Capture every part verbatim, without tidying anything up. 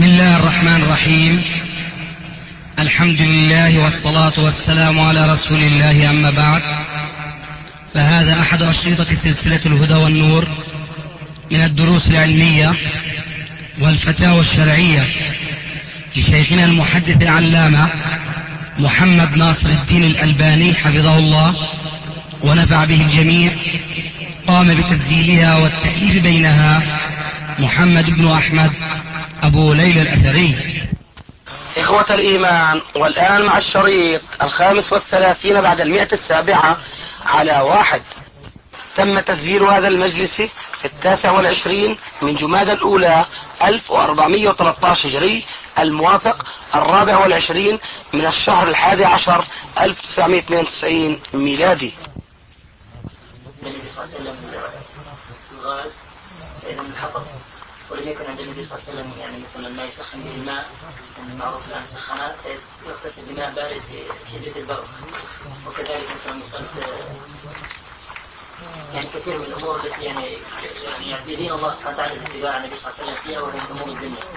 بسم الله الرحمن الرحيم. الحمد لله والصلاة والسلام على رسول الله، أما بعد، فهذا أحد أشرطة سلسلة الهدى والنور من الدروس العلمية والفتاوى الشرعية لشيخنا المحدث العلامة محمد ناصر الدين الألباني حفظه الله ونفع به الجميع. قام بتسجيلها والتأليف بينها محمد بن أحمد أبو ليلى الأثري. إخوة الإيمان، والآن مع الشريط الخامس والثلاثين بعد المئة السابعة على واحد. تم تسجيل هذا المجلس في التاسع والعشرين من جمادى الأولى ألف وأربعمائة وثلاثة عشر هجري، الموافق الرابع والعشرين من الشهر الحادي عشر ألف وتسعمائة واثنين وتسعين ميلادي. ولم يكن عند النبي صلى الله عليه وسلم يعني مثلا ما يسخن به الماء، المعروف الآن سخانات، يغتسل بماء بارد في شدة البرد. وكذلك مثلا مسألة يعني كثير من الأمور التي يعني يعني يدين الله سبحانه وتعالى باتباع النبي صلى الله عليه وسلم فيها، وهي أمور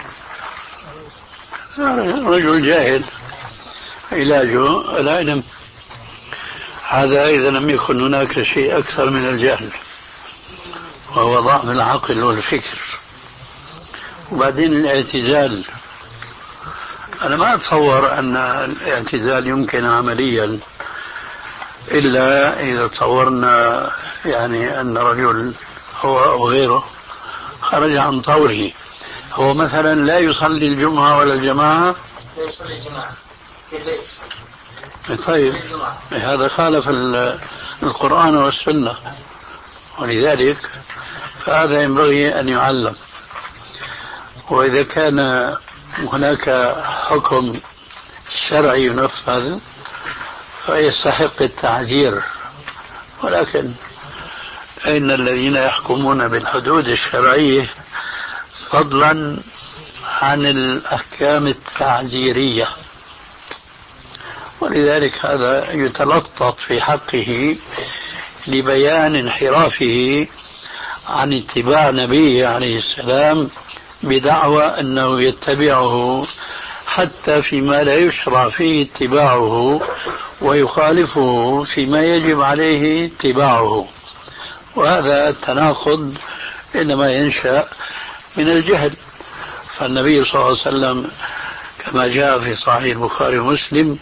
الدنيا. رجل جاهل علاجه العلم، هذا إذا لم يكن هناك شيء أكثر من الجهل، وهو ضعف العقل والفكر. وبعدين الاعتزال، أنا ما أتصور أن الاعتزال يمكن عمليا إلا إذا تصورنا يعني أن رجل هو أو غيره خرج عن طوره. هو مثلا لا يصلي الجمعة ولا الجماعة، لا يصلي الجماعة في البيت. طيب هذا خالف القرآن والسنة، ولذلك فهذا ينبغي أن يعلم. وإذا كان هناك حكم شرعي ينفذ فيستحق التعزير، ولكن أين الذين يحكمون بالحدود الشرعية فضلا عن الأحكام التعزيرية؟ ولذلك هذا يتلطف في حقه لبيان انحرافه عن اتباع نبيه عليه السلام بدعوى أنه يتبعه حتى فيما لا يشرع فيه اتباعه، ويخالفه فيما يجب عليه اتباعه. وهذا التناقض إنما ينشأ من الجهل. فالنبي صلى الله عليه وسلم كما جاء في صحيح البخاري ومسلم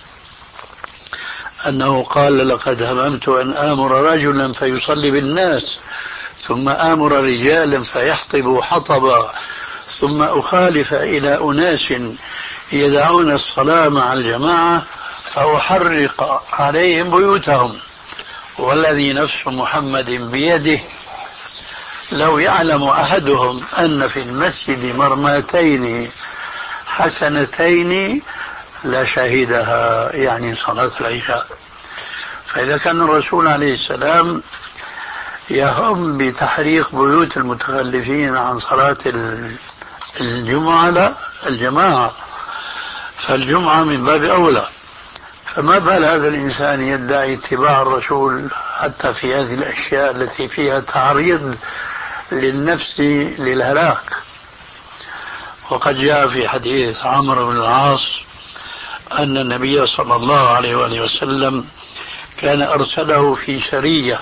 أنه قال: لقد هممت أن آمر رجلا فيصلي بالناس، ثم آمر رجالا فيحطبوا حطبا، ثم أخالف إلى أناس يدعون الصلاة مع الجماعة فأحرق عليهم بيوتهم، والذي نفس محمد بيده لو يعلم أحدهم أن في المسجد مرماتين حسنتين لشهدها، يعني صلاة العشاء. فإذا كان الرسول عليه السلام يهم بتحريق بيوت المتخلفين عن صلاة الجمعة لا الجماعة، فالجمعة من باب أولى. فما بال هذا الإنسان يدعي اتباع الرسول حتى في هذه الأشياء التي فيها تعريض للنفس للهلاك؟ وقد جاء في حديث عمرو بن العاص أن النبي صلى الله عليه وآله وسلم كان أرسله في سرية،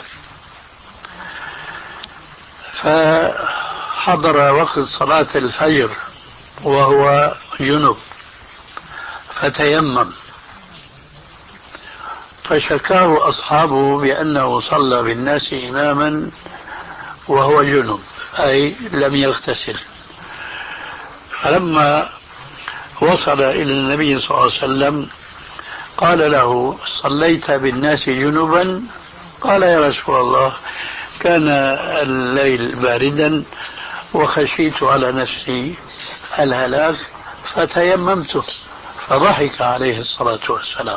فحضر وقت صلاة الفجر وهو جنب فتيمم، فشكاه أصحابه بأنه صلى بالناس إماما وهو جنب، أي لم يغتسل. فلما وصل إلى النبي صلى الله عليه وسلم قال له: صليت بالناس جنبا؟ قال: يا رسول الله، كان الليل باردا وخشيت على نفسي الهلاك فتيممت. فضحك عليه الصلاة والسلام،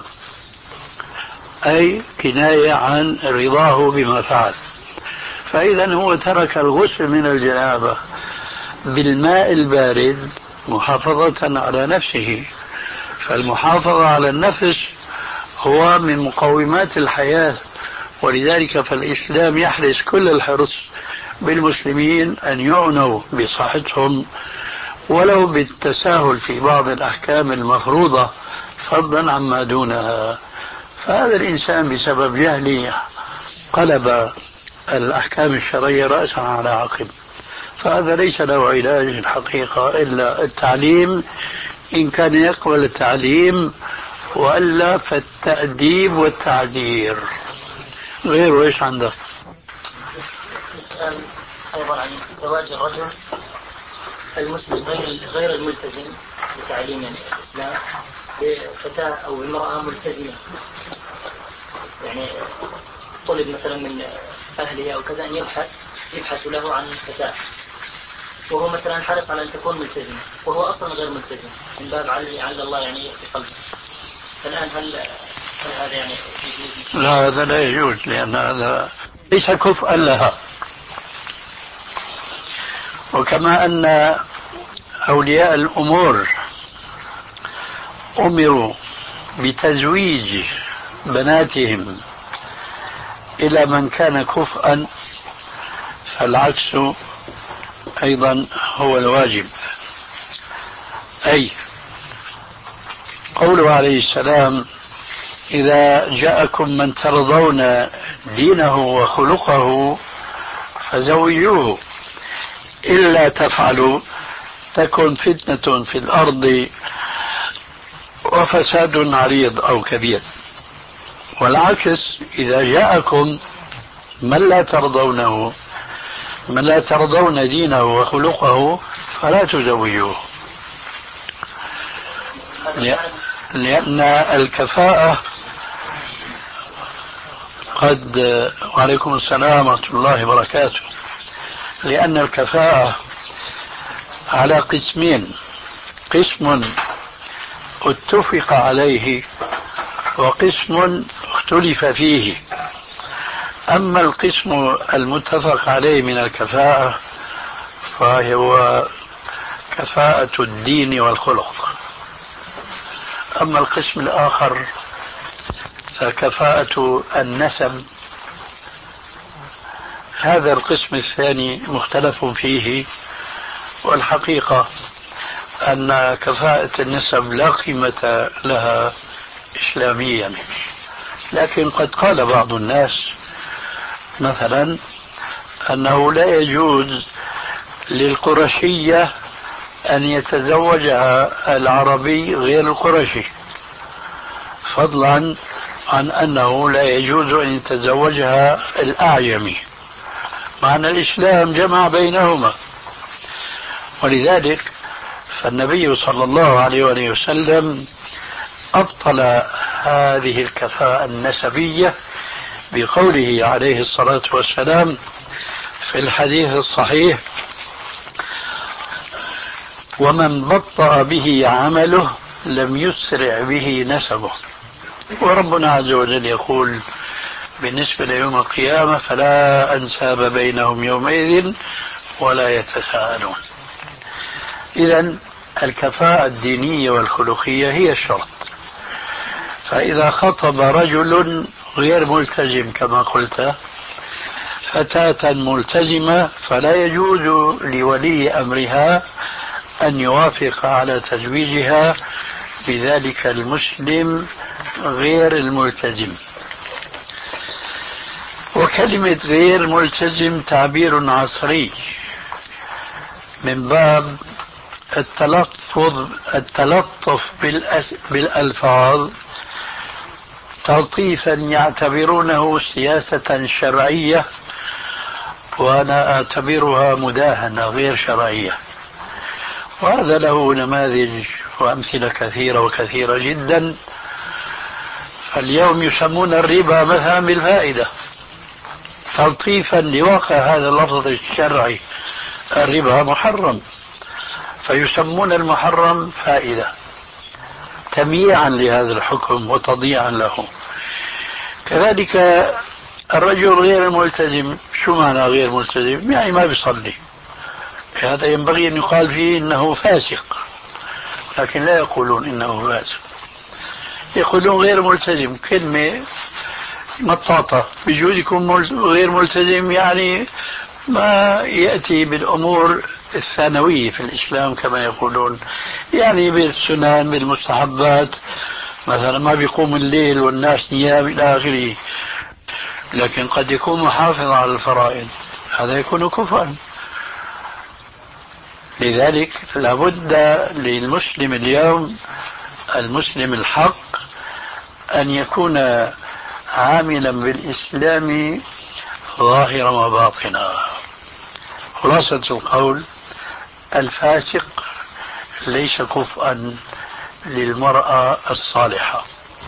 أي كناية عن رضاه بما فعل. فإذا هو ترك الغسل من الجنابة بالماء البارد محافظة على نفسه، فالمحافظة على النفس هو من مقومات الحياة. ولذلك فالإسلام يحرص كل الحرص بالمسلمين أن يعنوا بصحتهم ولو بالتساهل في بعض الأحكام المفروضة فضلا عما دونها. فهذا الإنسان بسبب جهله قلب الأحكام الشرعية رأسا على عقب، فهذا ليس له علاج الحقيقة إلا التعليم إن كان يقبل التعليم، وإلا فالتأديب والتعذير. غير إيش عندك؟ السؤال أيضا عن زواج الرجل المسلم غير غير الملتزم بتعليم الإسلام بفتاة أو بامرأة ملتزمة، يعني طلب مثلا من أهله أو كذا أن يبحث يبحث له عن فتاة، وهو مثلا حرص على أن تكون ملتزمة وهو أصلا غير ملتزم، من باب على الله يعني في قلبه. فالآن هل هل هذا يعني يجوز؟ لا، هذا لا يجوز، لأن هذا ليس كفءا لها. وكما أن أولياء الأمور أمروا بتزويج بناتهم إلى من كان كفءا، فالعكس أيضا هو الواجب. أي قوله عليه السلام: إذا جاءكم من ترضون دينه وخلقه فزوجوه، إلا تفعلوا تكن فتنة في الأرض وفساد عريض أو كبير. والعكس: إذا جاءكم من لا ترضونه من لا ترضون دينه وخلقه فلا تزوجوه، لأن الكفاءة قد وعليكم السلام ورحمة الله وبركاته لأن الكفاءة على قسمين: قسم اتفق عليه وقسم اختلف فيه. أما القسم المتفق عليه من الكفاءة فهو كفاءة الدين والخلق، أما القسم الآخر فكفاءة النسب. هذا القسم الثاني مختلف فيه، والحقيقة أن كفاءة النسب لا قيمة لها إسلاميا، لكن قد قال بعض الناس مثلا أنه لا يجوز للقرشية أن يتزوجها العربي غير القرشي، فضلا عن أنه لا يجوز أن يتزوجها الأعجمي، مع أن الإسلام جمع بينهما. ولذلك فالنبي صلى الله عليه وآله وسلم أبطل هذه الكفاءة النسبية بقوله عليه الصلاة والسلام في الحديث الصحيح: ومن بطأ به عمله لم يسرع به نسبه. وربنا عز وجل يقول بالنسبة ليوم القيامة: فلا أنساب بينهم يومئذ ولا يتساءلون. إذن الكفاءة الدينية والخلقية هي الشرط. فإذا خطب رجل غير ملتزم كما قلت فتاة ملتزمة فلا يجوز لولي أمرها أن يوافق على تزويجها بذلك المسلم غير الملتزم. وكلمة غير ملتزم تعبير عصري من باب التلطف التلطف بالألفاظ تلطيفا يعتبرونه سياسة شرعية، وأنا أعتبرها مداهنة غير شرعية. وهذا له نماذج وأمثلة كثيرة وكثيرة جدا. فاليوم يسمون الربا مثلا بالفائدة تلطيفا لواقع هذا اللفظ الشرعي. الربا محرم فيسمون المحرم فائدة تمييعا لهذا الحكم وتضييعا له. كذلك الرجل غير الملتزم، شو معنى غير ملتزم؟ يعني ما بيصلي، هذا ينبغي أن يقال فيه إنه فاسق، لكن لا يقولون إنه فاسق، يقولون غير ملتزم. كلمة مطاطة، بجوز يكون غير ملتزم يعني ما يأتي بالأمور الثانوية في الإسلام كما يقولون، يعني بالسنن بالمستحبات، مثلا ما بيقوم الليل والناس نيام إلى آخره، لكن قد يكون محافظ على الفرائض، هذا يكون كفرا. لذلك لابد للمسلم اليوم، المسلم الحق، أن يكون عاملا بالإسلام ظاهرا وباطنا. خلاصة القول: الفاسق ليس كفءا للمرأة الصالحة.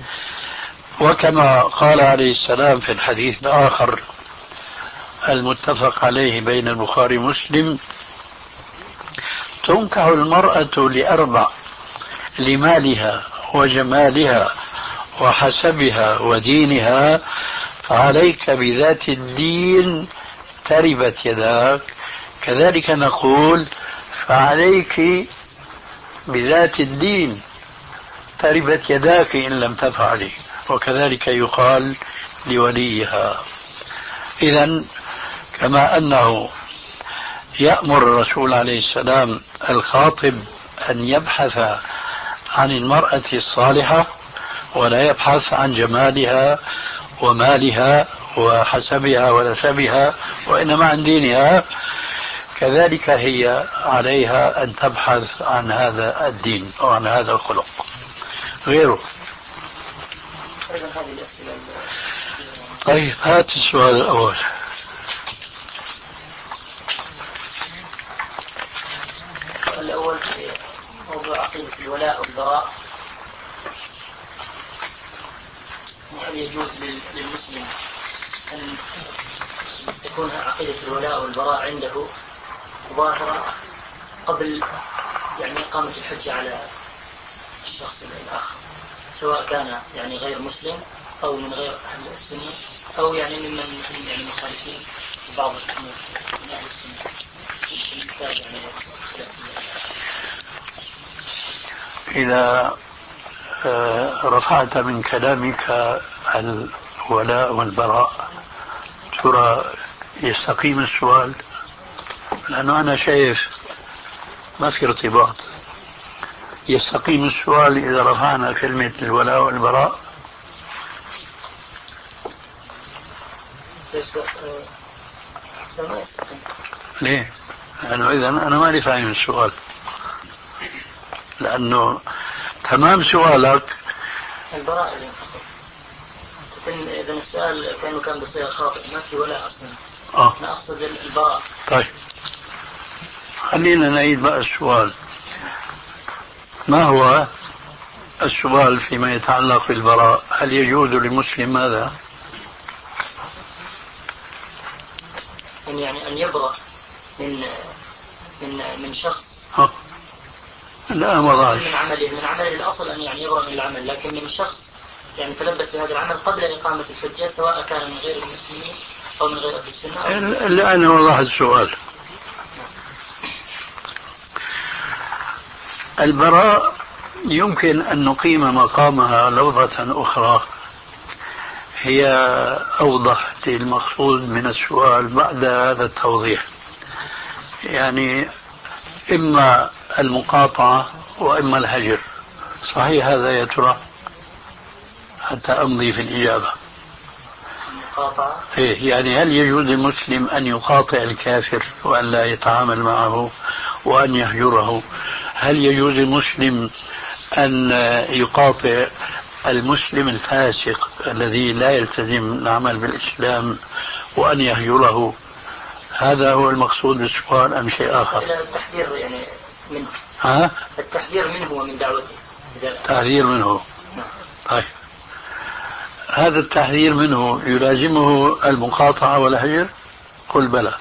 وكما قال عليه السلام في الحديث الآخر المتفق عليه بين البخاري ومسلم: تنكح المرأة لأربع: لمالها وجمالها وحسبها ودينها، فعليك بذات الدين تربت يداك. كذلك نقول: فعليك بذات الدين تربت يداك إن لم تفعلي. وكذلك يقال لوليها. إذن كما أنه يأمر الرسول عليه السلام الخاطب أن يبحث عن المرأة الصالحة ولا يبحث عن جمالها ومالها وحسبها ونسبها، وإنما عن دينها، كذلك هي عليها أن تبحث عن هذا الدين أو عن هذا الخلق غيره. طيب، هات السؤال الأول. السؤال الأول في موضوع عقيدة الولاء والبراء: هل يجوز للمسلم أن تكون عقيدة الولاء والبراء عنده ظاهرة قبل يعني إقامة الحجة على الشخص الآخر، سواء كان يعني غير مسلم أو من غير أهل السنة، أو يعني ممن يعني مخالفين بعض الأمور من أهل السنة؟ يعني إذا رفعت من كلامك الولاء والبراء، ترى يستقيم السؤال؟ لأنه أنا شايف ما في ارتباط. يستقيم السؤال إذا رفعنا كلمة الولاء والبراء؟ ليه؟ لأنه إذا أنا ماني فاهم السؤال، لأنه تمام سؤالك البراء. إذا السؤال كانوا كان بصيغة خاطئة، ما في ولا أصلا. آه. أنا أقصد البراء. طيب، خلينا نعيد بقى السؤال. ما هو السؤال فيما يتعلق بالبراء؟ هل يجوز للمسلم ماذا؟ يعني أن يبرأ من من من شخص. آه. لا ما ضاعش. من عمله من عمله الأصل أن يعني يبرأ من العمل، لكن من شخص يعني تلبس بهذا العمل قبل إقامة الحجة، سواء كان من غير المسلمين أو من غير أهل السنة. لا، أنا وضحت السؤال. البراء يمكن أن نقيم مقامها لفظة أخرى هي أوضح للمقصود من السؤال بعد هذا التوضيح. يعني إما المقاطعة وإما الهجر. صحيح هذا يا ترى؟ حتى أمضي في الإجابة. المقاطعة؟ إيه، يعني هل يجوز للمسلم أن يقاطع الكافر وأن لا يتعامل معه وأن يهجره؟ هل يجوز للمسلم أن يقاطع المسلم الفاسق الذي لا يلتزم العمل بالإسلام وأن يهجره؟ هذا هو المقصود بالسؤال أم شيء آخر؟ التحذير يعني منه. ها؟ التحذير منه ومن دعوته. التحذير منه. طيب، هذا التحذير منه يلازمه المقاطعة والهجر؟ قل بلى.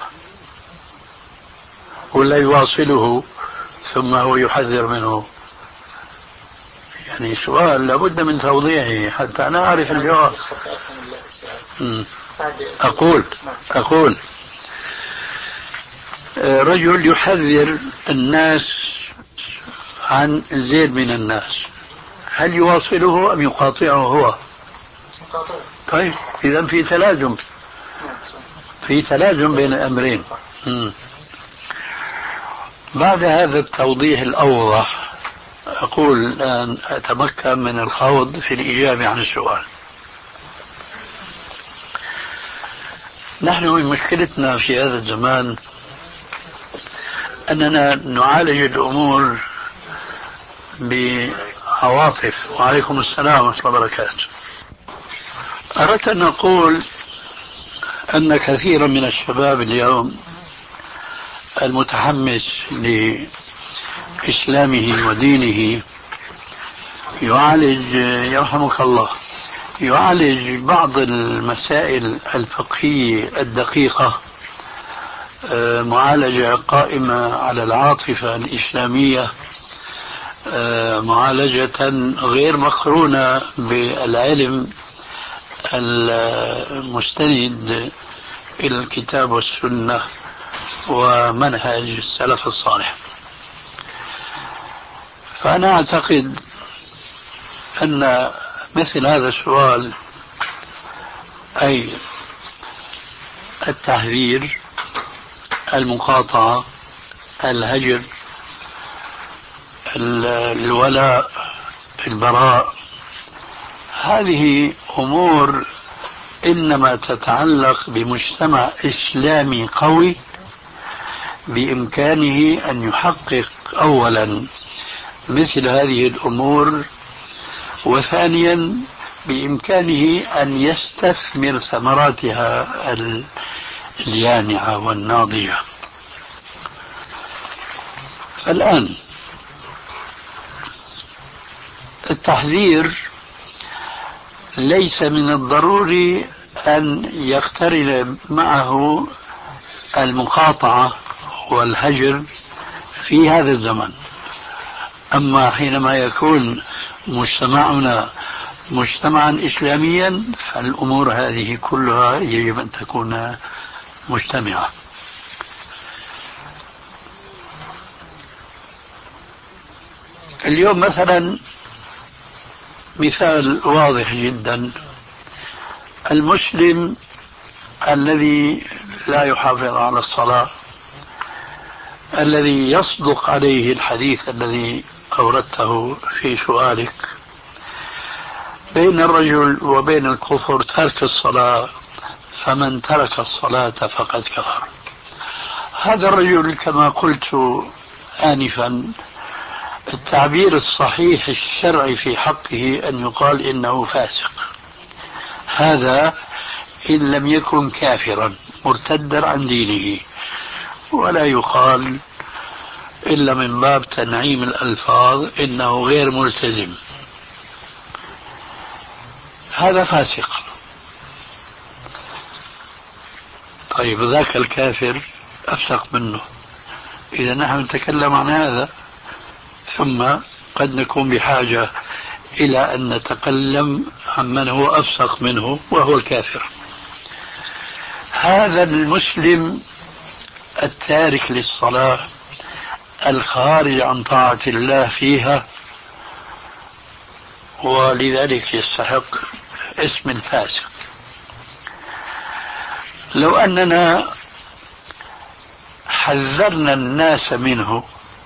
ولا يواصله ثم هو يحذر منه؟ يعني سؤال لابد من توضيحه حتى أنا أعرف الجواب. أقول أقول رجل يحذر الناس عن زيد من الناس، هل يواصله أم يقاطعه هو؟ طيب، إذن في تلازم في تلازم بين الأمرين. بعد هذا التوضيح الأوضح أقول الآن أتمكن من الخوض في الإجابة عن السؤال. نحن من مشكلتنا في هذا الزمان أننا نعالج الأمور بعواطف. وعليكم السلام ورحمة الله وبركاته. أردت أن أقول أن كثيرا من الشباب اليوم المتحمس لإسلامه ودينه يعالج، يرحمك الله، يعالج بعض المسائل الفقهية الدقيقة معالجة قائمة على العاطفة الإسلامية، معالجة غير مقرونة بالعلم المستند إلى الكتاب والسنة ومنهج السلف الصالح. فأنا أعتقد أن مثل هذا السؤال، أي التحذير، المقاطعة، الهجر، الولاء، البراء، هذه أمور إنما تتعلق بمجتمع إسلامي قوي بإمكانه أن يحقق أولا مثل هذه الأمور، وثانيا بإمكانه أن يستثمر ثمراتها اليانعة والناضجة. الآن التحذير ليس من الضروري أن يقترن معه المقاطعة والهجر في هذا الزمن. أما حينما يكون مجتمعنا مجتمعا إسلاميا فالأمور هذه كلها يجب أن تكون مجتمعة. اليوم مثلا مثال واضح جدا، المسلم الذي لا يحافظ على الصلاة، الذي يصدق عليه الحديث الذي أوردته في سؤالك، بين الرجل وبين الكفر ترك الصلاة، فمن ترك الصلاة فقد كفر. هذا الرجل كما قلت آنفا التعبير الصحيح الشرعي في حقه أن يقال إنه فاسق، هذا إن لم يكن كافرا مرتدا عن دينه، ولا يقال إلا من باب تنعيم الألفاظ إنه غير ملتزم، هذا فاسق. طيب ذاك الكافر أفسق منه. إذا نحن نتكلم عن هذا، ثم قد نكون بحاجة إلى أن نتكلم عن من هو أفسق منه وهو الكافر. هذا المسلم التارك للصلاة الخارج عن طاعة الله فيها، ولذلك يستحق اسم الفاسق. لو أننا حذرنا الناس منه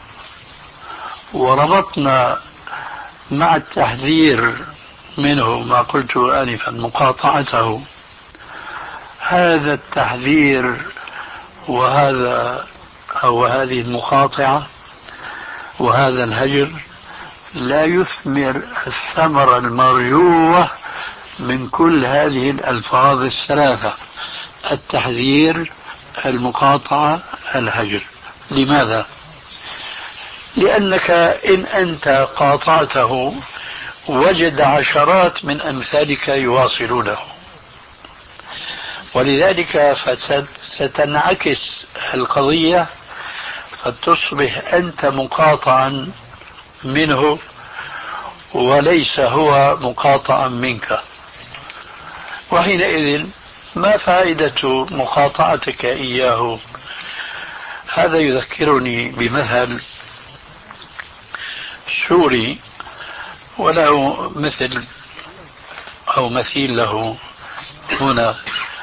وربطنا مع التحذير منه ما قلت آنفا مقاطعته، هذا التحذير وهذا أو هذه المقاطعة وهذا الهجر لا يثمر الثمرة المرجوة من كل هذه الألفاظ الثلاثة: التحذير، المقاطعة، الهجر. لماذا؟ لأنك إن أنت قاطعته وجد عشرات من أمثالك يواصلونه، ولذلك ستنعكس القضية فتصبح أنت مقاطعا منه وليس هو مقاطعا منك، وحينئذ ما فائدة مقاطعتك إياه؟ هذا يذكرني بمثل سوري وله مثل أو مثيل له هنا،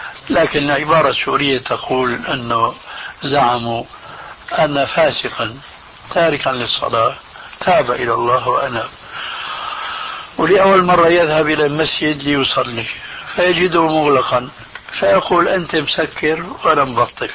لكن العبارة السورية تقول أنه زعموا أن فاسقا تاركا للصلاة تاب إلى الله وأناب، ولأول مرة يذهب إلى المسجد ليصلي فيجده مغلقا، فيقول أنت مسكر وأنا مبطل.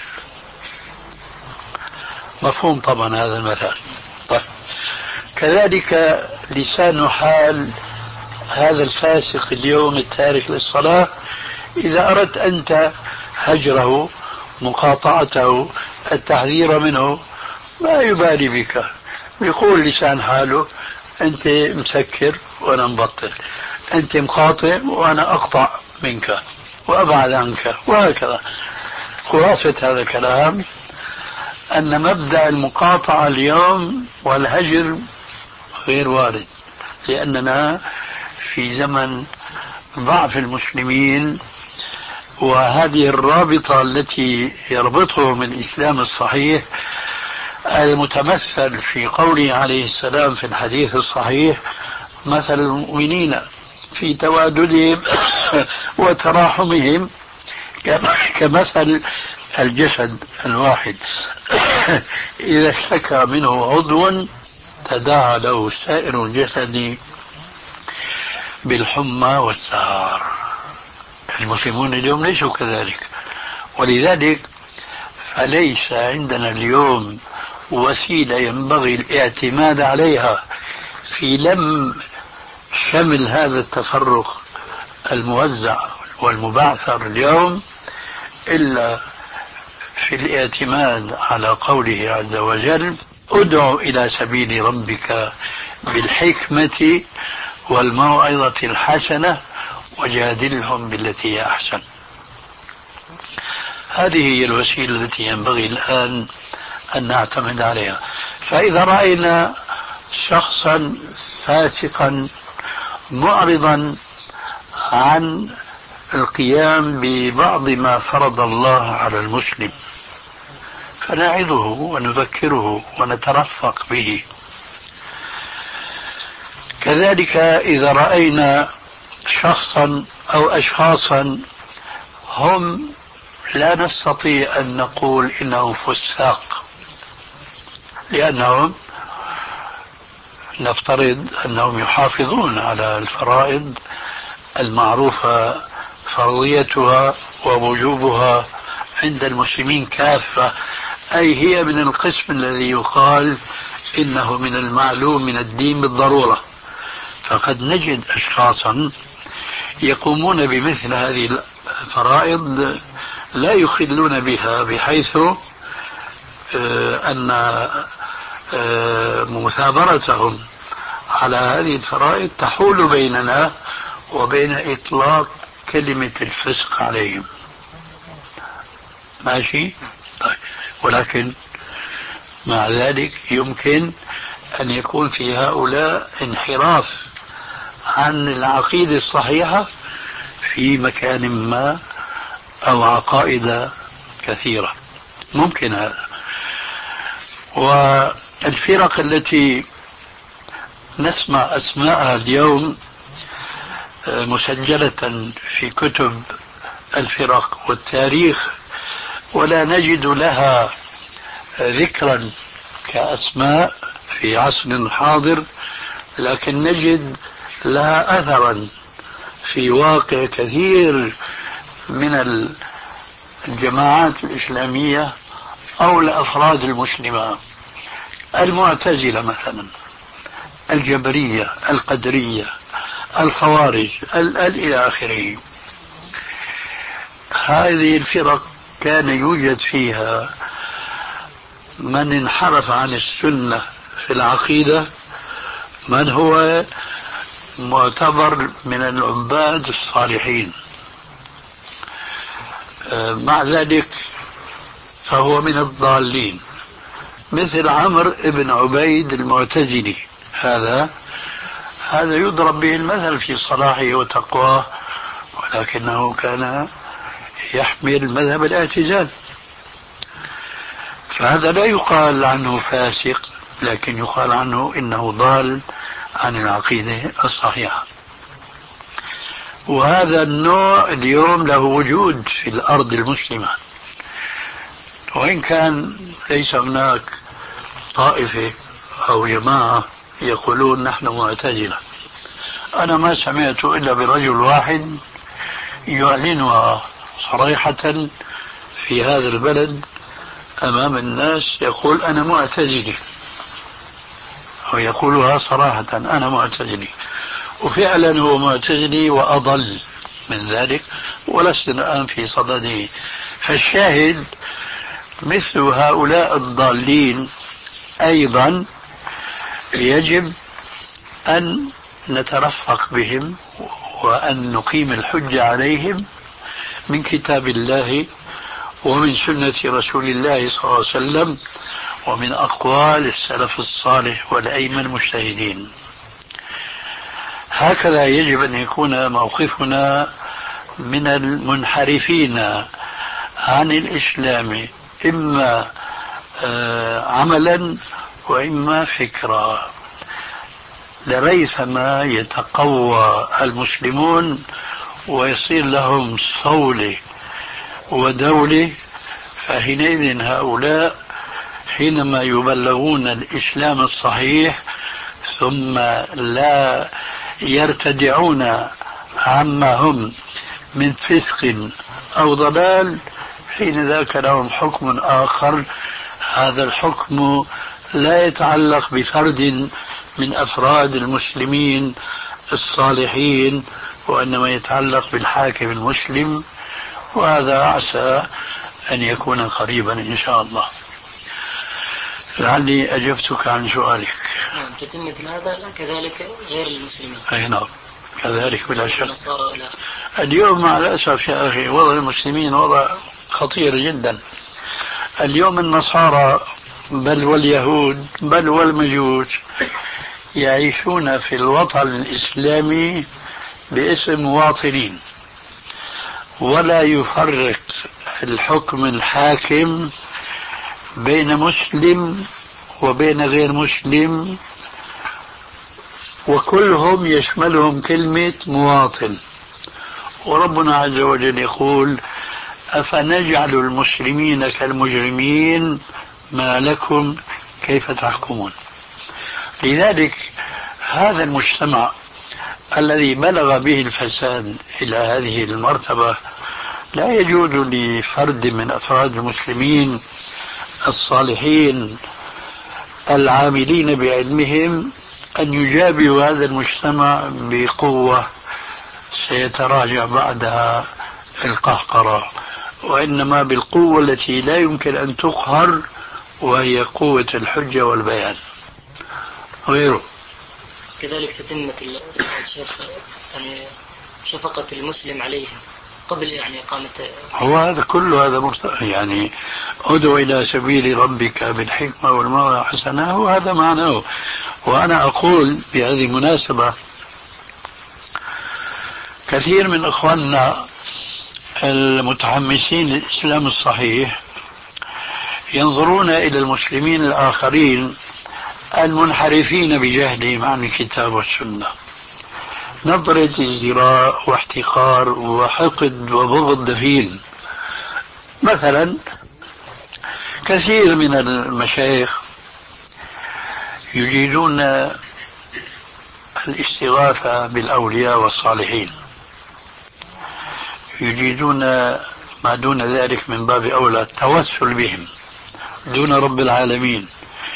مفهوم طبعا هذا المثال. طيب. كذلك لسان حال هذا الفاسق اليوم التارك للصلاة، إذا أردت أنت هجره، مقاطعته، التحذير منه، ما يبالي بك، يقول لسان حاله أنت مسكر وأنا مبطل، أنت مقاطع وأنا أقطع منك وأبعد عنك، وهكذا. خلاصة هذا الكلام أن مبدأ المقاطعة اليوم والهجر غير وارد، لأننا في زمن ضعف المسلمين، وهذه الرابطة التي يربطهم الإسلام الصحيح المتمثل في قوله عليه السلام في الحديث الصحيح: مثل المؤمنين في تواددهم وتراحمهم كمثل الجسد الواحد إذا اشتكى منه عضو تداعى له سائر الجسد بالحمى والسهر. المسلمون اليوم ليسوا كذلك، ولذلك فليس عندنا اليوم وسيلة ينبغي الاعتماد عليها في لم شمل هذا التفرق الموزع والمبعثر اليوم إلا في الاعتماد على قوله عز وجل: ادع إلى سبيل ربك بالحكمة والموعظة الحسنة وجادلهم بالتي هي أحسن. هذه هي الوسيلة التي ينبغي الآن أن نعتمد عليها. فإذا رأينا شخصا فاسقا معرضا عن القيام ببعض ما فرض الله على المسلم فنعظه ونذكره ونترفق به. كذلك إذا رأينا شخصا أو أشخاصا هم لا نستطيع أن نقول إنهم فساق، لأنهم نفترض أنهم يحافظون على الفرائض المعروفة فرضيتها ووجوبها عند المسلمين كافة، أي هي من القسم الذي يقال إنه من المعلوم من الدين بالضرورة. فقد نجد أشخاصا يقومون بمثل هذه الفرائض لا يخلون بها، بحيث أن مثابرتهم على هذه الفرائض تحول بيننا وبين إطلاق كلمة الفسق عليهم. ماشي؟ طيب. ولكن مع ذلك يمكن أن يكون في هؤلاء انحراف عن العقيدة الصحيحة في مكان ما أو عقائد كثيرة، ممكن هذا. والفرق التي نسمع أسماءها اليوم مسجلة في كتب الفرق والتاريخ ولا نجد لها ذكرا كأسماء في عصر حاضر، لكن نجد لها أثرا في واقع كثير من الجماعات الإسلامية أو الأفراد المسلمة. المعتزلة مثلا، الجبرية، القدرية، الخوارج، ال ال إلى آخره. هذه الفرق كان يوجد فيها من انحرف عن السنة في العقيدة، من هو معتبر من العباد الصالحين، مع ذلك فهو من الضالين، مثل عمرو بن عبيد المعتزلي. هذا هذا يضرب به المثل في صلاحه وتقواه، ولكنه كان يحمل مذهب الاعتزال، فهذا لا يقال عنه فاسق، لكن يقال عنه إنه ضال عن العقيدة الصحيحة. وهذا النوع اليوم له وجود في الأرض المسلمة، وإن كان ليس هناك طائفة أو جماعة يقولون نحن معتزلة. أنا ما سمعت إلا برجل واحد يعلنها صريحة في هذا البلد أمام الناس، يقول أنا معتزلي، أو يقولها صراحة أنا معتزلي، وفعلا هو معتزلي وأضل من ذلك، ولسنا الآن في صدده. فالشاهد مثل هؤلاء الضالين أيضا يجب أن نترفق بهم وأن نقيم الحجة عليهم من كتاب الله ومن سنة رسول الله صلى الله عليه وسلم ومن أقوال السلف الصالح والأئمة المجتهدين. هكذا يجب أن يكون موقفنا من المنحرفين عن الإسلام، إما عملا وإما فكرا، لريثما يتقوى المسلمون ويصير لهم صولة ودولة. فحينئذ هؤلاء حينما يبلغون الإسلام الصحيح ثم لا يرتدعون عما هم من فسق أو ضلال، حين ذاك لهم حكم آخر. هذا الحكم لا يتعلق بفرد من أفراد المسلمين الصالحين، وإنما يتعلق بالحاكم المسلم، وهذا عسى أن يكون قريبا إن شاء الله. لعلي أجبتك عن سؤالك. نعم، تتم مثل هذا كذلك غير المسلمين. أي نعم، كذلك بلا شك. اليوم مع الأسف يا أخي وضع المسلمين وضع خطير جدا. اليوم النصارى بل واليهود بل والمجوس يعيشون في الوطن الإسلامي باسم مواطنين، ولا يفرق الحكم الحاكم بين مسلم وبين غير مسلم، وكلهم يشملهم كلمة مواطن. وربنا عز وجل يقول أفنجعل المسلمين كالمجرمين ما لكم كيف تحكمون. لذلك هذا المجتمع الذي بلغ به الفساد إلى هذه المرتبة لا يجوز لفرد من أفراد المسلمين الصالحين العاملين بعلمهم أن يجابوا هذا المجتمع بقوة سيتراجع بعدها القهقرة، وإنما بالقوة التي لا يمكن أن تقهر، وهي قوة الحجة والبيان غيره. كذلك تتمة الشيخ يعني شفقة المسلم عليهم قبل يعني إقامة. هو هذا كله هذا مرتبط، يعني ادعو إلى سبيل ربك بالحكمة والموعظة الحسنة، وهذا معناه. وأنا أقول بهذه المناسبة كثير من إخواننا المتحمسين للإسلام الصحيح ينظرون إلى المسلمين الآخرين المنحرفين بجهلهم عن الكتاب والسنة نظرة ازدراء واحتقار وحقد وبغض دفين. مثلا كثير من المشايخ يجيدون الاستغاثة بالأولياء والصالحين، يجيدون ما دون ذلك من باب أولى التوسل بهم دون رب العالمين،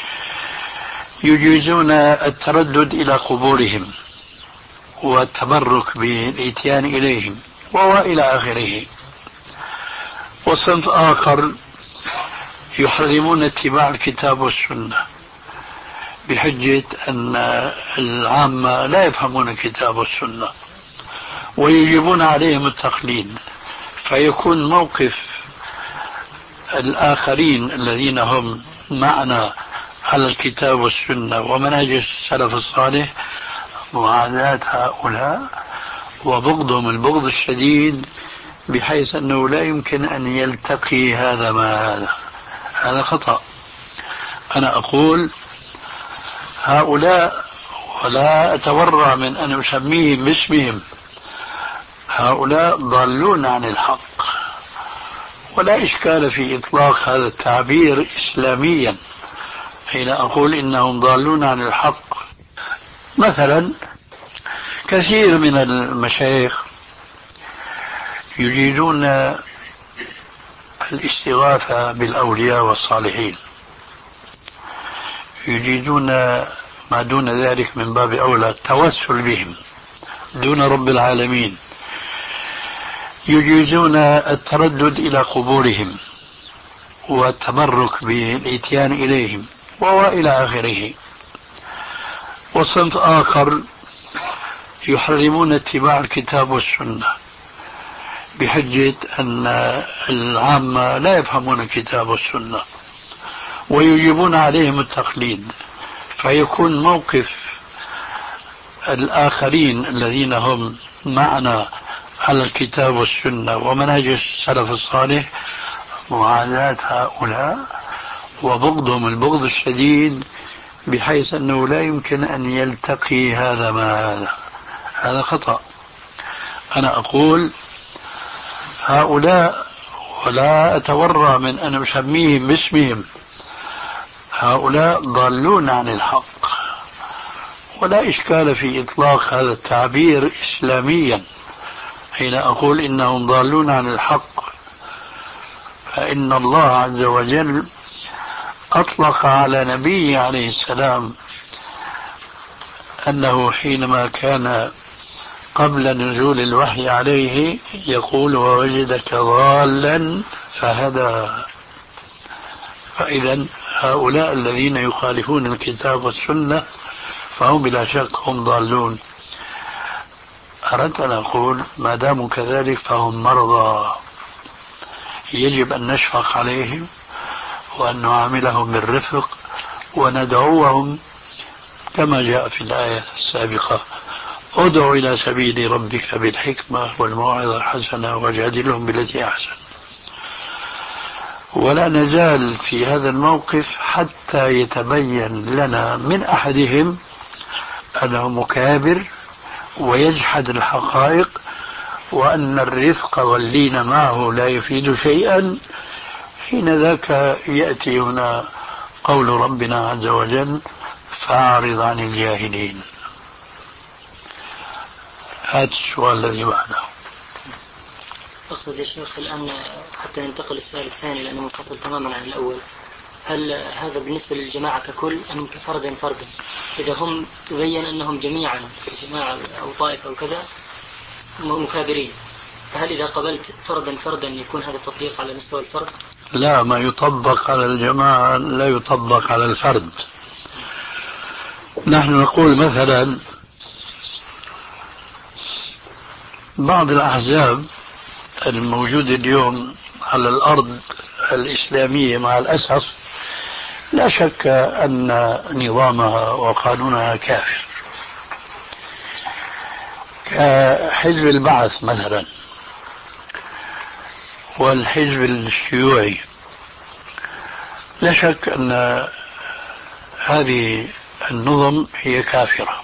يجيزون التردد إلى قبورهم والتبرك بالإتيان إليهم وإلى آخره. وصنف آخر يحرمون اتباع الكتاب والسنة بحجة أن العامة لا يفهمون الكتاب والسنة، ويجبون عليهم التقليد، فيكون موقف الآخرين الذين هم معنا على الكتاب والسنة ومنهج السلف الصالح معاداة هؤلاء وبغضهم البغض الشديد، بحيث أنه لا يمكن أن يلتقي هذا مع هذا. هذا خطأ. أنا أقول هؤلاء، ولا أتورع من أن أسميهم باسمهم، هؤلاء ضالون عن الحق، ولا إشكال في إطلاق هذا التعبير إسلاميا حين أقول إنهم ضالون عن الحق. مثلا كثير من المشايخ يريدون الاستغاثة بالأولياء والصالحين، يريدون ما دون ذلك من باب أولى التوسل بهم دون رب العالمين، يجيزون التردد إلى قبورهم والتبرك بالإتيان إليهم وإلى آخره. وصنف آخر يحرمون اتباع الكتاب والسنة بحجة أن العامة لا يفهمون الكتاب والسنة ويجيبون عليهم التقليد، فيكون موقف الآخرين الذين هم معنا على الكتاب والسنة ومنهج السلف الصالح معاداة هؤلاء وبغضهم البغض الشديد، بحيث أنه لا يمكن أن يلتقي هذا مع هذا. هذا خطأ. أنا أقول هؤلاء، ولا أتورع من أن أسميهم باسمهم، هؤلاء ضالون عن الحق، ولا إشكال في إطلاق هذا التعبير إسلاميا حين أقول إنهم ضالون عن الحق، فإن الله عز وجل أطلق على نبيه عليه السلام أنه حينما كان قبل نزول الوحي عليه يقول ووجدك ضالا فهدى. فإذا هؤلاء الذين يخالفون الكتاب والسنة فهم بلا شك هم ضالون. أردت أن أقول ما داموا كذلك فهم مرضى، يجب أن نشفق عليهم وأن نعاملهم بالرفق وندعوهم كما جاء في الآية السابقة: ادع إلى سبيل ربك بالحكمة والموعظة الحسنة وجادلهم بالتي أحسن. ولا نزال في هذا الموقف حتى يتبين لنا من أحدهم أنه مكابر ويجحد الحقائق، وأن الرفق واللين معه لا يفيد شيئا. حين ذاك يأتي هنا قول ربنا عز وجل: فأعرض عن الجاهلين. هذا السؤال الذي بعده. أقصد يا شيخ الآن حتى ننتقل للسؤال الثاني لأنه منفصل تماما عن الأول، هل هذا بالنسبة للجماعة ككل أم كفردا فردا؟ إذا هم تبين أنهم جميعا جماعة أو طائفة أو كذا مكابرين، فهل إذا قبلت فردا فردا يكون هذا التطبيق على مستوى الفرد؟ لا، ما يطبق على الجماعة لا يطبق على الفرد. نحن نقول مثلا بعض الأحزاب الموجودة اليوم على الأرض الإسلامية مع الأسف لا شك أن نظامها وقانونها كافر، كحزب البعث مثلا والحزب الشيوعي. لا شك أن هذه النظم هي كافرة،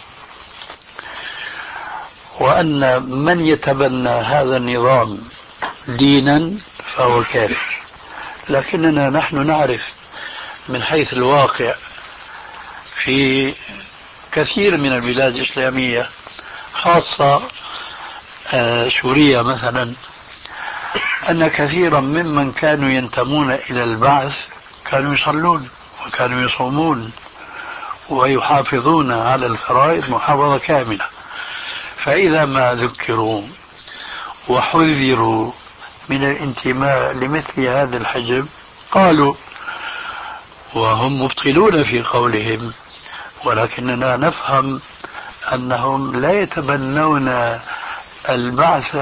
وأن من يتبنى هذا النظام دينا فهو كافر. لكننا نحن نعرف من حيث الواقع في كثير من البلاد الإسلامية خاصة سوريا مثلا أن كثيرا ممن كانوا ينتمون إلى البعث كانوا يصلون وكانوا يصومون ويحافظون على الفرائض محافظة كاملة. فإذا ما ذكروا وحذروا من الانتماء لمثل هذا الحزب قالوا، وهم مبطلون في قولهم، ولكننا نفهم أنهم لا يتبنون البعث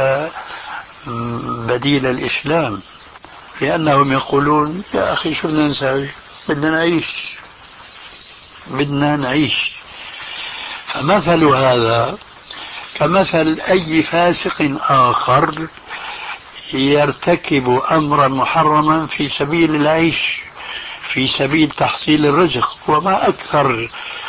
بديل الإسلام، لأنهم يقولون يا أخي شو بدنا نسوي، بدنا نعيش بدنا نعيش. فمثل هذا كمثل أي فاسق آخر يرتكب أمرا محرما في سبيل العيش، في سبيل تحصيل الرزق. وما أكثر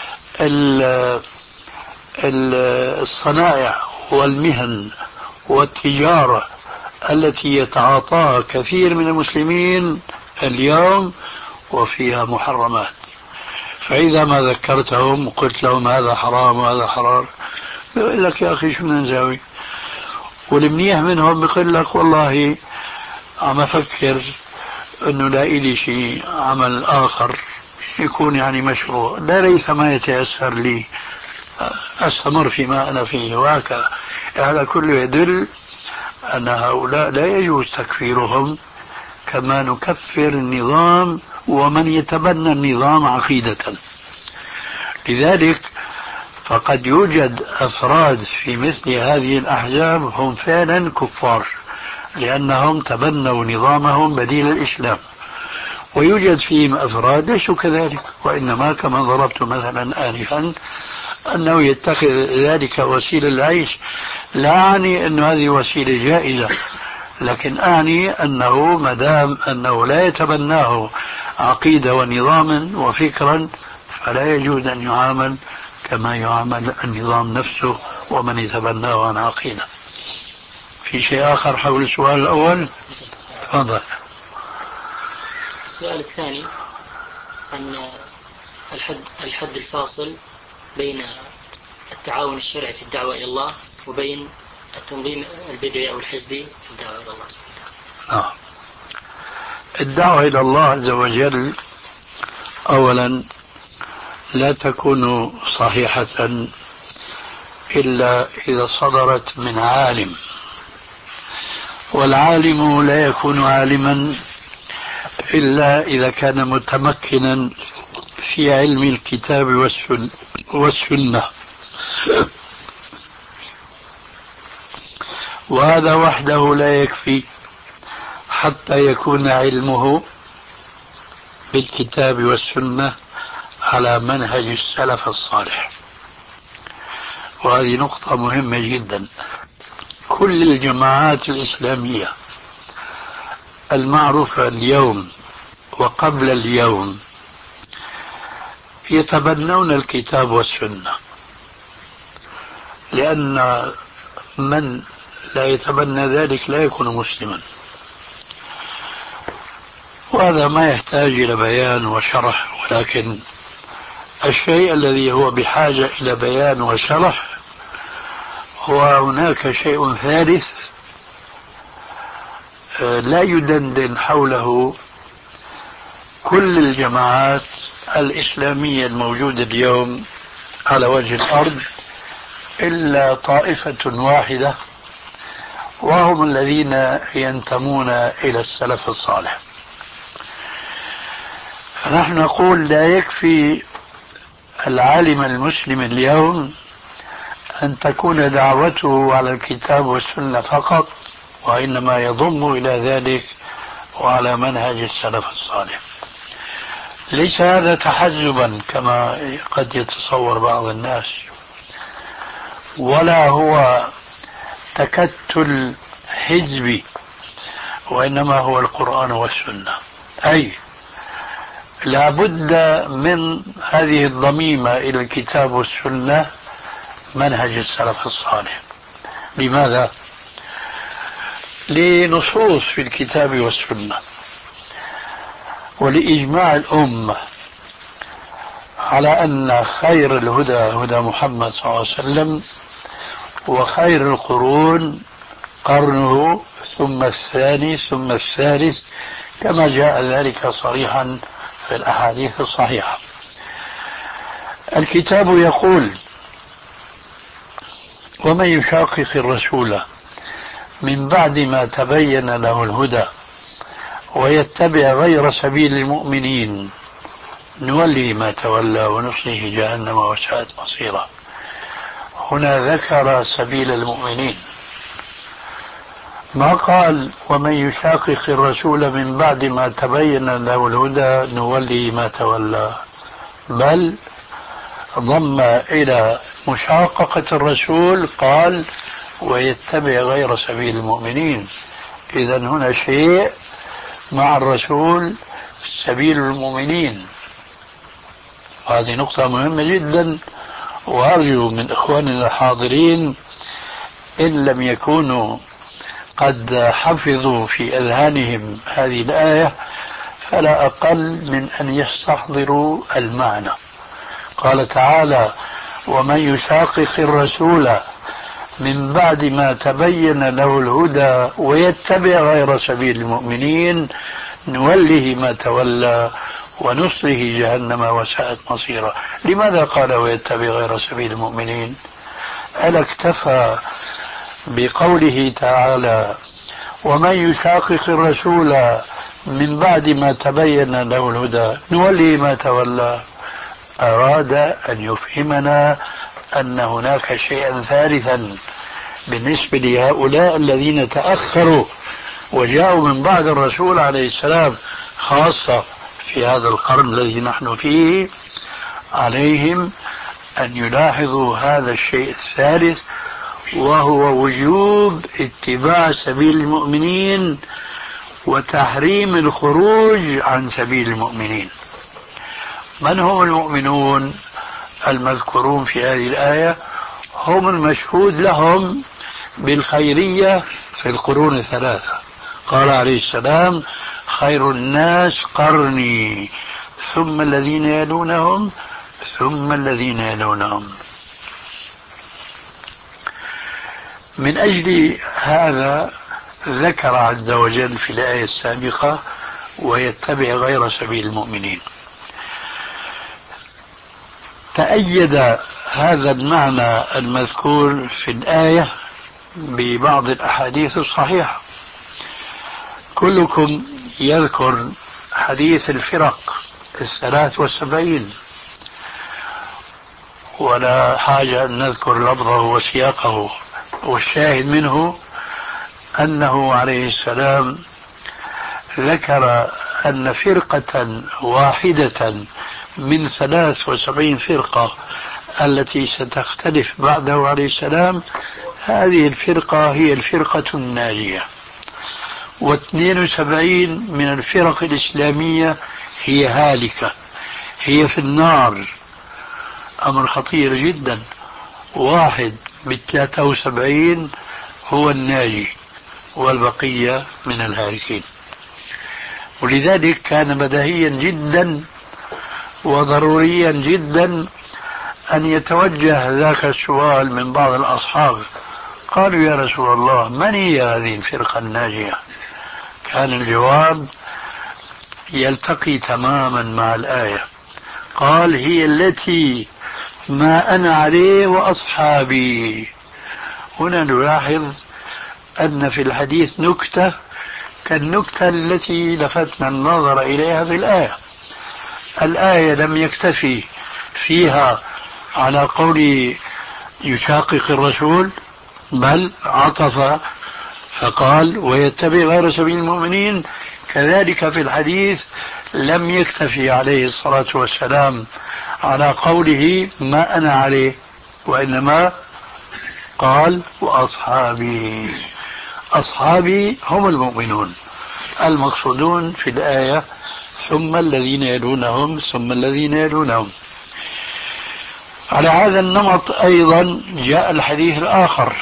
الصنائع والمهن والتجارة التي يتعاطاها كثير من المسلمين اليوم وفيها محرمات. فإذا ما ذكرتهم وقلت لهم هذا حرام وهذا حرام يقول لك يا أخي شو بدنا نساوي؟ والمنيح منهم بيقول لك والله عم أفكر أنه لا إلي شيء عمل آخر يكون يعني مشروع، لا ليس ما يتيسر لي أستمر فيما أنا فيه وهكذا. هذا كله يدل أن هؤلاء لا يجوز تكفيرهم كما نكفر النظام ومن يتبنى النظام عقيدة. لذلك فقد يوجد أفراد في مثل هذه الأحزاب هم فعلا كفار لأنهم تبنوا نظامهم بديل الإسلام، ويوجد فيهم أفراد ليسوا كذلك، وإنما كما ضربت مثلا آنفا أنه يتخذ ذلك وسيلة العيش. لا أعني أن هذه وسيلة جائزة، لكن أعني أنه مدام أنه لا يتبناه عقيدة ونظاما وفكرا فلا يجوز أن يعامل كما يعامل النظام نفسه ومن يتبناه عن عقيدة. في شيء آخر حول السؤال الأول؟ تفضل. السؤال الثاني عن الحد الحد الفاصل بين التعاون الشرعي في الدعوة إلى الله وبين التنظيم البدعي أو الحزبي في الدعوة إلى الله سبحانه. آه. الدعوة إلى الله عز وجل أولا لا تكون صحيحة إلا إذا صدرت من عالم، والعالم لا يكون عالما إلا إذا كان متمكنا في علم الكتاب والسنة، وهذا وحده لا يكفي حتى يكون علمه بالكتاب والسنة على منهج السلف الصالح. وهذه نقطة مهمة جدا. كل الجماعات الإسلامية المعروفة اليوم وقبل اليوم يتبنون الكتاب والسنة، لأن من لا يتبنى ذلك لا يكون مسلما، وهذا ما يحتاج إلى بيان وشرح. ولكن الشيء الذي هو بحاجة إلى بيان وشرح هو هناك شيء ثالث لا يدندن حوله كل الجماعات الإسلامية الموجودة اليوم على وجه الأرض إلا طائفة واحدة، وهم الذين ينتمون إلى السلف الصالح. فنحن نقول لا يكفي العالم المسلم اليوم أن تكون دعوته على الكتاب والسنة فقط، وإنما يضم إلى ذلك وعلى منهج السلف الصالح. ليس هذا تحزبا كما قد يتصور بعض الناس، ولا هو تكتل حزبي، وإنما هو القرآن والسنة. أي لا بد من هذه الضميمة إلى الكتاب والسنة منهج السلف الصالح. لماذا؟ لنصوص في الكتاب والسنة ولإجماع الأمة على أن خير الهدى هدى محمد صلى الله عليه وسلم، وخير القرون قرنه ثم الثاني ثم الثالث، كما جاء ذلك صريحا في الأحاديث الصحيحة. الكتاب يقول: ومن يشاقق الرسول من بعد ما تبين له الهدى ويتبع غير سبيل المؤمنين نولي ما تولى ونصله جهنم وساءت مصيرا. هنا ذكر سبيل المؤمنين، ما قال ومن يشاقق الرسول من بعد ما تبين له الهدى نولي ما تولى، بل ضم إلى مشاققة الرسول قال ويتبع غير سبيل المؤمنين. إذن هنا شيء مع الرسول سبيل المؤمنين. هذه نقطة مهمة جدا، وأرجو من إخواننا الحاضرين إن لم يكونوا قد حفظوا في أذهانهم هذه الآية فلا أقل من أن يستحضروا المعنى. قال تعالى: ومن يشاقق الرسول من بعد ما تبين له الهدى ويتبع غير سبيل المؤمنين نوله ما تولى ونصله جهنم وساءت مصيرا. لماذا قال ويتبع غير سبيل المؤمنين؟ ألا اكتفى بقوله تعالى: ومن يشاقق الرسول من بعد ما تبين له الهدى نوله ما تولى؟ أراد أن يفهمنا أن هناك شيئا ثالثا بالنسبة لهؤلاء الذين تأخروا وجاءوا من بعد الرسول عليه السلام، خاصة في هذا القرن الذي نحن فيه. عليهم أن يلاحظوا هذا الشيء الثالث، وهو وجوب اتباع سبيل المؤمنين وتحريم الخروج عن سبيل المؤمنين. من هم المؤمنون المذكورون في هذه الآية؟ هم المشهود لهم بالخيرية في القرون الثلاثة. قال عليه السلام: خير الناس قرني ثم الذين يلونهم ثم الذين يلونهم. من أجل هذا ذكر عز وجل في الآية السابقة: ويتبع غير سبيل المؤمنين. تأيد هذا المعنى المذكور في الآية ببعض الأحاديث الصحيحة. كلكم يذكر حديث الفرق الثلاث والسبعين، ولا حاجة أن نذكر لفظه وسياقه، والشاهد منه أنه عليه السلام ذكر أن فرقة واحدة من ثلاث وسبعين فرقة التي ستختلف بعده عليه السلام، هذه الفرقة هي الفرقة الناجية، واثنين وسبعين من الفرق الإسلامية هي هالكة، هي في النار. أمر خطير جدا. واحد بالثلاثة وسبعين هو الناجي والبقية من الهالكين. ولذلك كان بديهيا جدا وضروريا جدا أن يتوجه ذاك السؤال من بعض الأصحاب. قالوا: يا رسول الله، من هي هذه الفرقة الناجية؟ كان الجواب يلتقي تماما مع الآية. قال: هي التي ما أنا عليه وأصحابي. هنا نلاحظ أن في الحديث نكتة كالنكتة التي لفتنا النظر إليها في الآية. الآية لم يكتفي فيها على قول يشاقق الرسول، بل عطف فقال: ويتبع غير سبيل المؤمنين. كذلك في الحديث لم يكتفي عليه الصلاة والسلام على قوله ما أنا عليه، وإنما قال: وأصحابي. أصحابي هم المؤمنون المقصودون في الآية: ثم الذين يلونهم ثم الذين يلونهم. على هذا النمط أيضا جاء الحديث الآخر،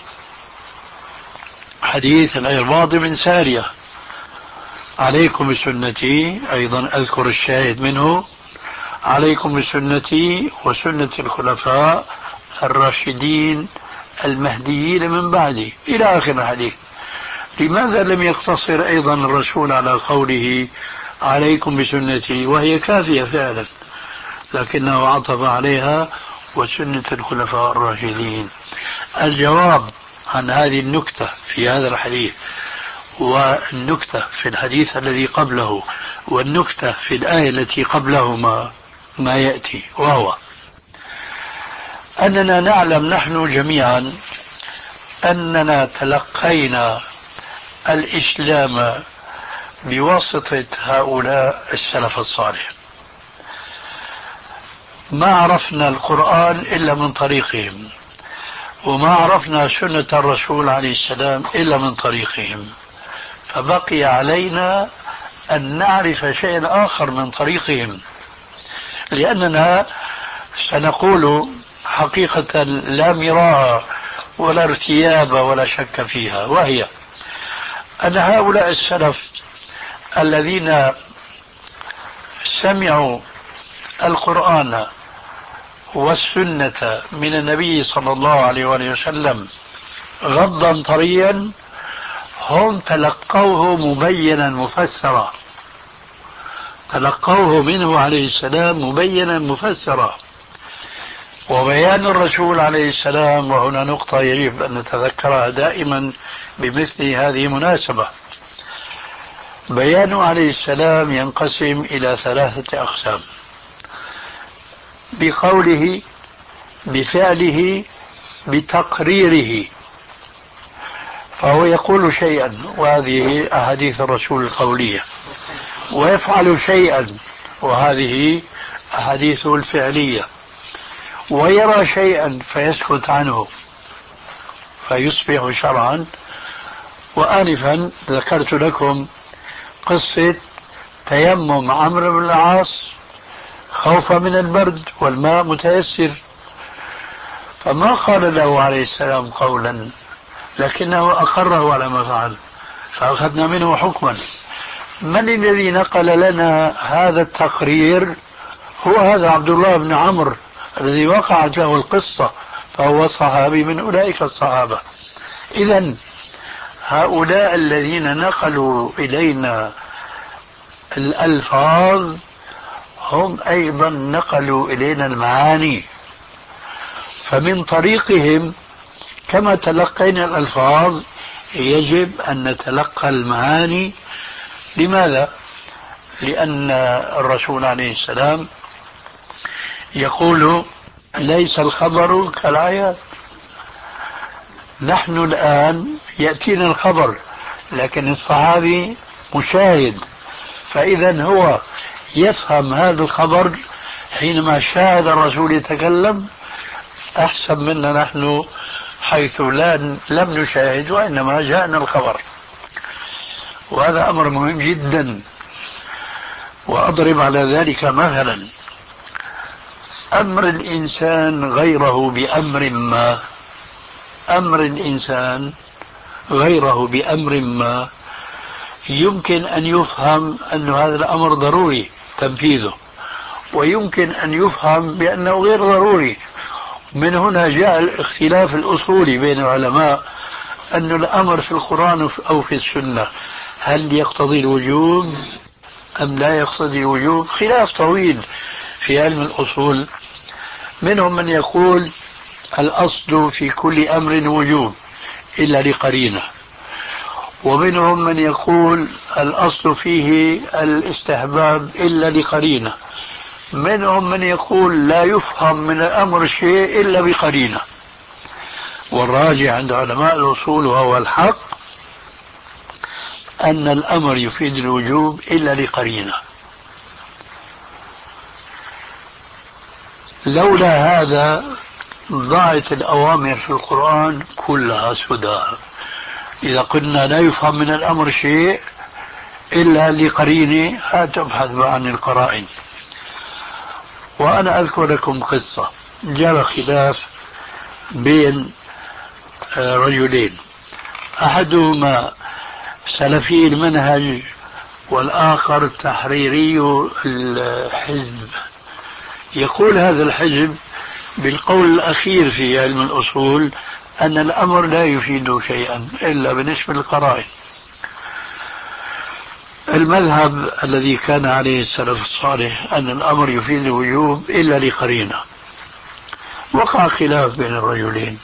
حديث العرباض بن سارية: عليكم بسنتي. أيضا أذكر الشاهد منه: عليكم بسنتي وسنة الخلفاء الراشدين المهديين من بعدي، إلى آخر الحديث. لماذا لم يقتصر أيضا الرسول على قوله عليكم بسنتي وهي كافية فعلا، لكنه عطف عليها وسنة الخلفاء الراشدين؟ الجواب عن هذه النكتة في هذا الحديث، والنكتة في الحديث الذي قبله، والنكتة في الآية التي قبلهما ما يأتي، وهو أننا نعلم نحن جميعا أننا تلقينا الإسلام بواسطة هؤلاء السلف الصالح. ما عرفنا القرآن إلا من طريقهم، وما عرفنا سنة الرسول عليه السلام إلا من طريقهم، فبقي علينا أن نعرف شيئا آخر من طريقهم، لأننا سنقول حقيقة لا مراء ولا ارتياب ولا شك فيها، وهي أن هؤلاء السلف الذين سمعوا القرآن والسنة من النبي صلى الله عليه وآله وسلم غضا طريا هم تلقوه مبينا مفسرا، تلقوه منه عليه السلام مبينا مفسرا. وبيان الرسول عليه السلام، وهنا نقطة يجب أن نتذكرها دائما بمثل هذه المناسبة، بيانه عليه السلام ينقسم إلى ثلاثة أقسام: بقوله، بفعله، بتقريره. فهو يقول شيئا، وهذه أحاديث الرسول القولية، ويفعل شيئا، وهذه أحاديثه الفعلية، ويرى شيئا فيسكت عنه فيصبح شرعا. وآنفا ذكرت لكم قصة تيمم عمرو بن العاص خوفا من البرد والماء متيسر، فما قال له عليه السلام قولا، لكنه أقره على ما فعل فأخذنا منه حكما. من الذي نقل لنا هذا التقرير؟ هو هذا عبد الله بن عمرو الذي وقعت له القصة، فهو صحابي من أولئك الصحابة. إذن هؤلاء الذين نقلوا إلينا الألفاظ هم أيضا نقلوا إلينا المعاني، فمن طريقهم كما تلقينا الألفاظ يجب أن نتلقى المعاني. لماذا؟ لأن الرسول عليه السلام يقول ليس الخبر كالعيان. نحن الآن يأتينا الخبر، لكن الصحابي مشاهد، فإذا هو يفهم هذا الخبر حينما شاهد الرسول يتكلم أحسن منا نحن حيث لا لم نشاهد وإنما جاءنا الخبر. وهذا أمر مهم جدا. وأضرب على ذلك مثلا: أمر الإنسان غيره بأمر ما، أمر الإنسان غيره بأمر ما يمكن أن يفهم أن هذا الأمر ضروري تنفيذه، ويمكن أن يفهم بأنه غير ضروري. من هنا جاء الاختلاف الأصولي بين العلماء أن الأمر في القرآن أو في السنة هل يقتضي الوجوب أم لا يقتضي الوجوب. خلاف طويل في علم الأصول. منهم من يقول الأصل في كل أمر وجوب إلا لقرينة، ومنهم من يقول الأصل فيه الاستحباب إلا لقرينة، منهم من يقول لا يفهم من الأمر شيء إلا بقرينة. والراجع عند علماء الأصول وهو الحق أن الأمر يفيد الوجوب إلا لقرينة. لولا هذا ضاعت الأوامر في القرآن كلها سدى. إذا قلنا لا يفهم من الأمر شيء إلا لقرينة هتبحث عن القرائن. وأنا أذكر لكم قصة جرى خلاف بين رجلين، أحدهما سلفي المنهج والآخر تحريري الحزب. يقول هذا الحزب بالقول الأخير في علم الأصول أن الأمر لا يفيد شيئا إلا بالنسبة للقرائن. المذهب الذي كان عليه السلف الصالح أن الأمر يفيد الوجوب إلا لقرينة. وقع خلاف بين الرجلين،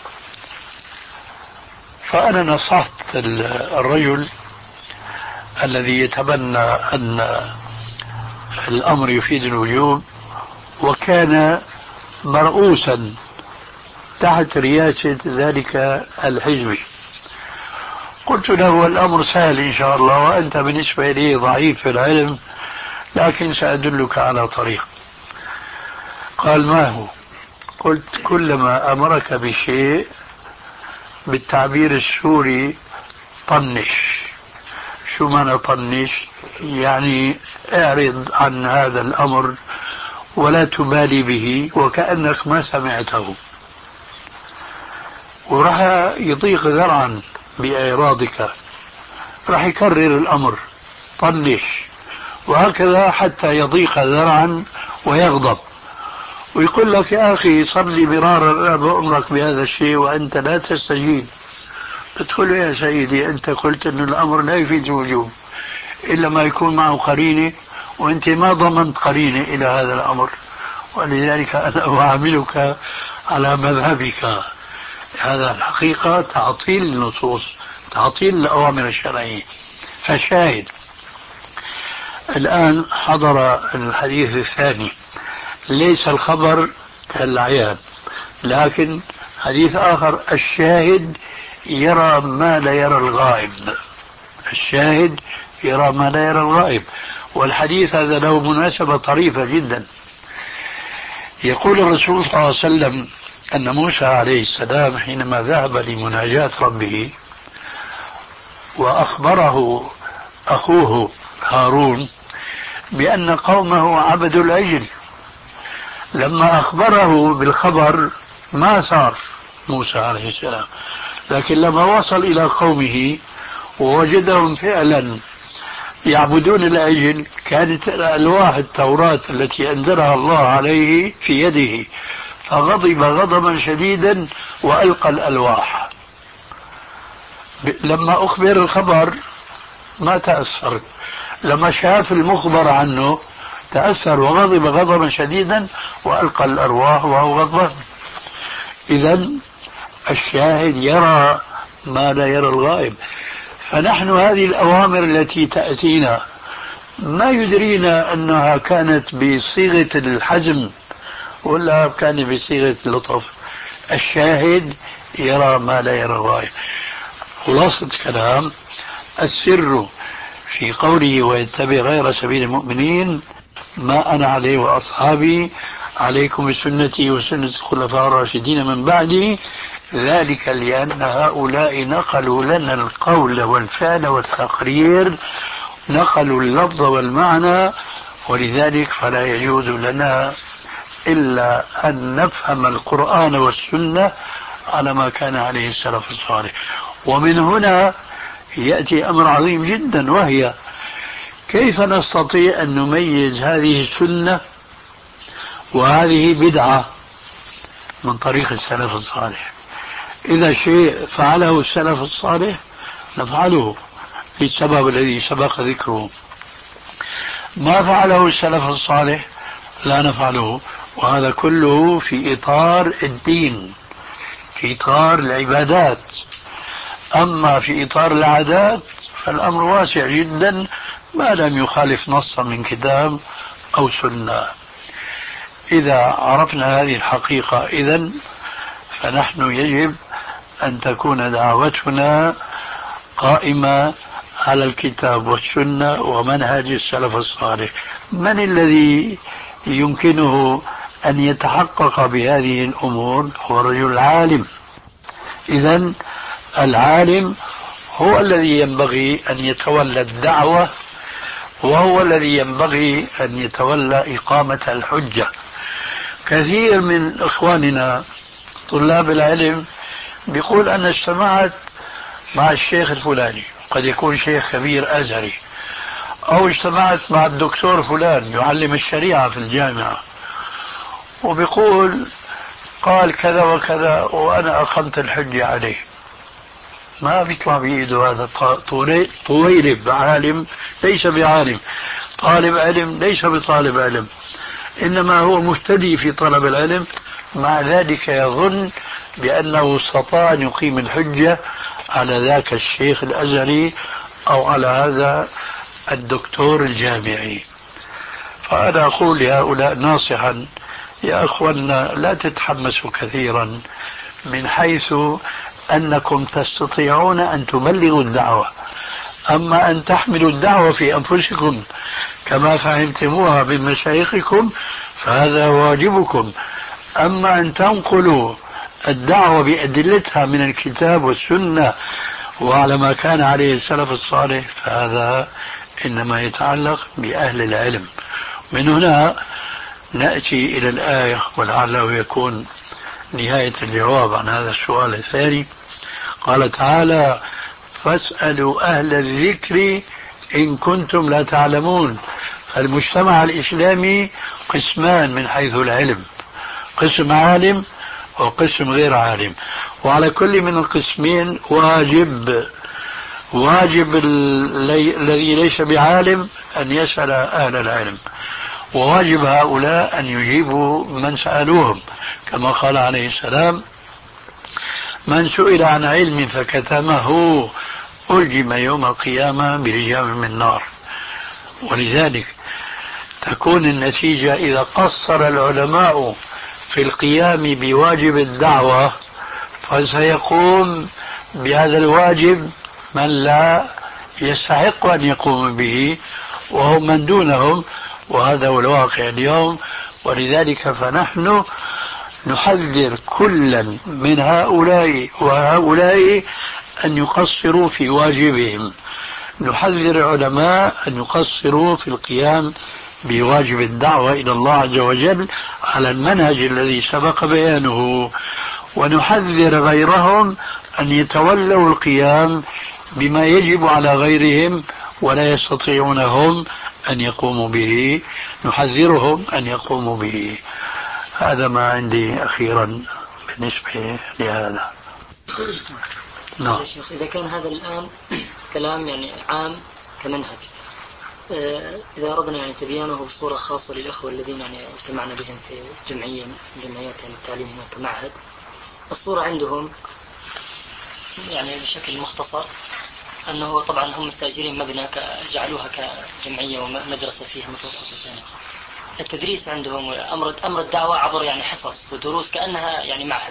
فأنا نصحت الرجل الذي يتبنى أن الأمر يفيد الوجوب وكان مرؤوسا تحت رئاسة ذلك الحزب. قلت له الأمر سهل إن شاء الله، وأنت بالنسبة لي ضعيف في العلم، لكن سأدلك على طريق. قال ما هو؟ قلت كلما أمرك بشيء بالتعبير السوري طنش. شو معنى طنش؟ يعني اعرض عن هذا الأمر ولا تبالي به وكأنك ما سمعته، وراح يضيق ذرعا بإعراضك، راح يكرر الأمر طنش، وهكذا حتى يضيق ذرعا ويغضب. ويقول لك يا أخي صار لي مرارا أنا بأمرك بهذا الشيء وأنت لا تستجيب، تقول له يا سيدي أنت قلت أن الأمر لا يفيد الوجوب إلا ما يكون معه قرينة، وأنت ما ضمنت قرينة إلى هذا الأمر، ولذلك أنا أعاملك على مذهبك. هذا الحقيقة تعطيل النصوص، تعطيل الأوامر الشرعية. فشاهد الآن حضر الحديث الثاني، ليس الخبر كالعيان، لكن حديث آخر الشاهد يرى ما لا يرى الغائب. الشاهد يرى ما لا يرى الغائب، والحديث هذا له مناسبة طريفة جدا. يقول الرسول صلى الله عليه وسلم أن موسى عليه السلام حينما ذهب لمناجاة ربه وأخبره أخوه هارون بأن قومه عبدوا العجل، لما أخبره بالخبر ما صار موسى عليه السلام، لكن لما وصل إلى قومه ووجدهم فعلا يعبدون العجل، كانت الألواح التوراة التي أنزلها الله عليه في يده، فغضب غضبا شديدا وألقى الألواح. لما أخبر الخبر ما تأثر، لما شاف المخبر عنه تأثر وغضب غضبا شديدا وألقى الأرواح وهو غضبان. إذن الشاهد يرى ما لا يرى الغائب. فنحن هذه الأوامر التي تأتينا ما يدرينا أنها كانت بصيغة الحزم ولا كان بصيغة اللطف. الشاهد يرى ما لا يرى الغائب. خلاصة الكلام السر في قوله ويتبع غير سبيل المؤمنين ما أنا عليه وأصحابي عليكم بسنتي وسنة الخلفاء الراشدين من بعدي، ذلك لأن هؤلاء نقلوا لنا القول والفعل والتقرير، نقلوا اللفظ والمعنى، ولذلك فلا يجوز لنا إلا أن نفهم القرآن والسنة على ما كان عليه السلف الصالح. ومن هنا يأتي أمر عظيم جدا، وهي كيف نستطيع أن نميز هذه سنة وهذه بدعة من طريق السلف الصالح. إذا شيء فعله السلف الصالح نفعله للسبب الذي سبق ذكره، ما فعله السلف الصالح لا نفعله، وهذا كله في إطار الدين، في إطار العبادات. أما في إطار العادات فالأمر واسع جدا ما لم يخالف نصا من كتاب أو سنة. إذا عرفنا هذه الحقيقة إذن فنحن يجب أن تكون دعوتنا قائمة على الكتاب والسنة ومنهج السلف الصالح. من الذي يمكنه أن يتحقق بهذه الأمور؟ هو الرجل العالم. إذن العالم هو الذي ينبغي أن يتولى الدعوة، وهو الذي ينبغي أن يتولى إقامة الحجة. كثير من إخواننا طلاب العلم بيقول أنا اجتمعت مع الشيخ الفلاني، قد يكون شيخ كبير أزهري، أو اجتمعت مع الدكتور فلان يعلم الشريعة في الجامعة، وبيقول قال كذا وكذا وأنا أقمت الحجة عليه. ما بيطلع بإيده هذا طويلب عالم ليس بعالم، طالب علم ليس بطالب علم، إنما هو مهتدي في طلب العلم، مع ذلك يظن بأنه استطاع أن يقيم الحجة على ذاك الشيخ الأزهري أو على هذا الدكتور الجامعي. فأنا أقول لهؤلاء ناصحا يا أخوانا لا تتحمسوا كثيرا، من حيث أنكم تستطيعون أن تبلغوا الدعوة، أما أن تحملوا الدعوة في أنفسكم كما فهمتموها من مشايخكم فهذا واجبكم، أما أن تنقلوا الدعوة بأدلتها من الكتاب والسنة وعلى ما كان عليه السلف الصالح فهذا إنما يتعلق بأهل العلم. من هنا نأتي إلى الآية ولعله يكون نهاية الجواب عن هذا السؤال الثاني. قال تعالى فاسألوا أهل الذكر إن كنتم لا تعلمون. فالمجتمع الإسلامي قسمان من حيث العلم، قسم عالم وقسم غير عالم، وعلى كل من القسمين واجب واجب الذي ليس بعالم أن يسأل أهل العلم، وواجب هؤلاء أن يجيبوا من سألوهم، كما قال عليه السلام: من سئل عن علم فكتمه ألجم يوم القيامة بلجام من نار. ولذلك تكون النتيجة إذا قصر العلماء في القيام بواجب الدعوة فسيقوم بهذا الواجب من لا يستحق أن يقوم به وهم من دونهم، وهذا هو الواقع اليوم. ولذلك فنحن نحذر كلا من هؤلاء وهؤلاء أن يقصروا في واجبهم، نحذر العلماء أن يقصروا في القيام بواجب الدعوة إلى الله عز وجل على المنهج الذي سبق بيانه، ونحذر غيرهم أن يتولوا القيام بما يجب على غيرهم ولا يستطيعون هم أن يقوموا به، نحذرهم أن يقوموا به. هذا ما عندي أخيرا بالنسبة لهذا. نعم. شيخ إذا كان هذا الآن كلام يعني عام كمنهج، إذا أردنا يعني تبيانه بصورة خاصة للأخوة الذين يعني اجتمعنا بهم في جمعية من جمعيات يعني التعليم هنا كمعهد، الصورة عندهم يعني بشكل مختصر أنه طبعا هم مستأجرين مبنى جعلوها كجمعية ومدرسة فيها متوسطة، التدريس عندهم أمر أمر الدعوة عبر يعني حصص ودروس كأنها يعني معهد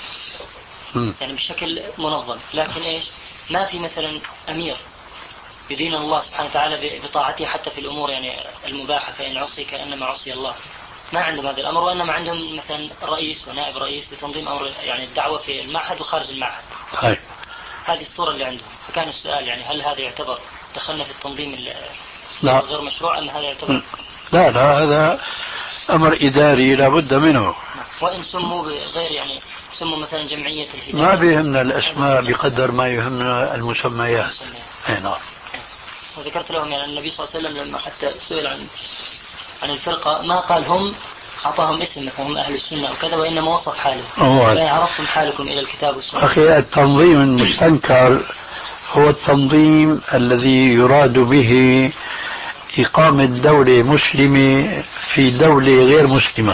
يعني بشكل منظم، لكن إيش ما في مثلا أمير يدين الله سبحانه وتعالى بطاعته حتى في الأمور يعني المباحة، فإن عصي كأنما عصي الله، ما عندهم هذا الأمر، وإنما عندهم مثلا رئيس ونائب رئيس لتنظيم أمر يعني الدعوة في المعهد وخارج المعهد. هاي. هذه الصورة اللي عندهم. فكان السؤال يعني هل هذا يعتبر دخلنا في التنظيم غير مشروع أم هذا يعتبر؟ لا لا، هذا أمر إداري لا بد منه. وإن سموا بغير يعني سموا مثلا جمعية الهداية، ما بيهمنا الأسماء بقدر ما يهمنا المسميات. أي نعم. وذكرت لهم يعني النبي صلى الله عليه وسلم لما حتى سئل عن عن الفرقة ما قال هم أعطاهم اسم مثلا هم أهل السنة وكذا، وإنما وصف حالهم. فإن عرفتم حالكم إلى الكتاب والسنة. أخي التنظيم المستنكر هو التنظيم الذي يراد به إقامة دولة مسلمة في دولة غير مسلمة.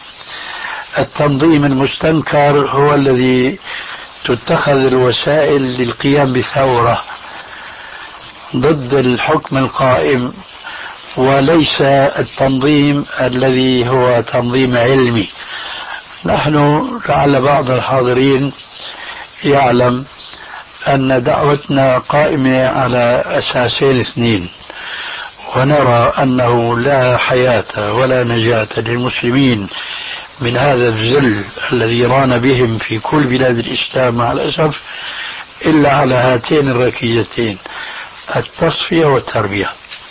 التنظيم المستنكر هو الذي تتخذ الوسائل للقيام بثورة ضد الحكم القائم، وليس التنظيم الذي هو تنظيم علمي. نحن لعل بعض الحاضرين يعلم أن دعوتنا قائمة على أساسين اثنين، ونرى أنه لا حياة ولا نجاة للمسلمين من هذا الذل الذي ران بهم في كل بلاد الإسلام مع الأسف إلا على هاتين الركيزتين: التصفية والتربية.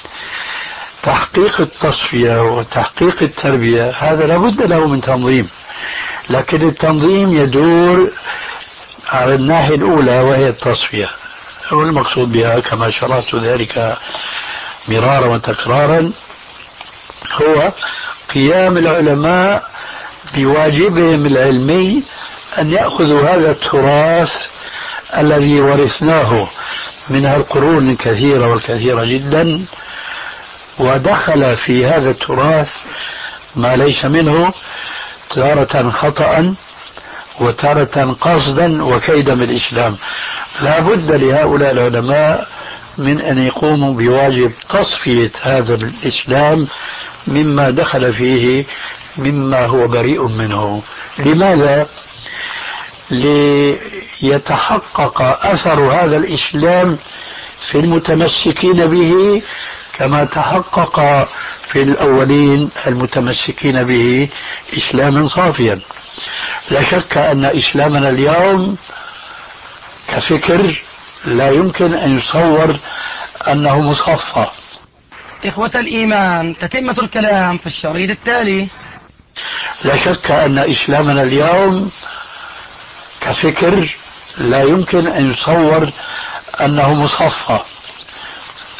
تحقيق التصفية وتحقيق التربية هذا لابد له من تنظيم، لكن التنظيم يدور على الناحية الأولى وهي التصفية، والمقصود بها كما شرحت ذلك مرارا وتكرارا هو قيام العلماء بواجبهم العلمي أن يأخذوا هذا التراث الذي ورثناه من القرون الكثيرة والكثيرة جدا، ودخل في هذا التراث ما ليس منه تارة خطأ وتارة قصدا وكيدا بالإسلام. لا بد لهؤلاء العلماء من أن يقوموا بواجب تصفية هذا الإسلام مما دخل فيه مما هو بريء منه. لماذا؟ ليتحقق أثر هذا الإسلام في المتمسكين به كما تحقق في الأولين المتمسكين به إسلاما صافيا. لا شك أن إسلامنا اليوم كفكر لا يمكن أن يصور أنه مصفى. إخوة الإيمان، تتمة الكلام في الشريط التالي. لا شك أن إسلامنا اليوم كفكر لا يمكن أن يصور أنه مصفى.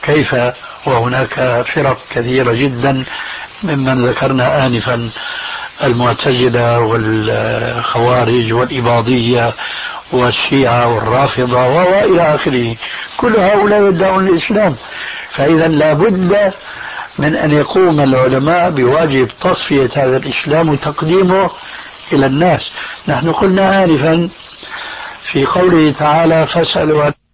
كيف وهناك فرق كثيرة جدا ممن ذكرنا آنفا المعتزلة والخوارج والإباضية والشيعة والرافضة وإلى آخره، كل هؤلاء يدعون الإسلام. فإذا لا بد من أن يقوم العلماء بواجب تصفية هذا الإسلام وتقديمه إلى الناس. نحن قلنا آنفا في قوله تعالى فاسألوا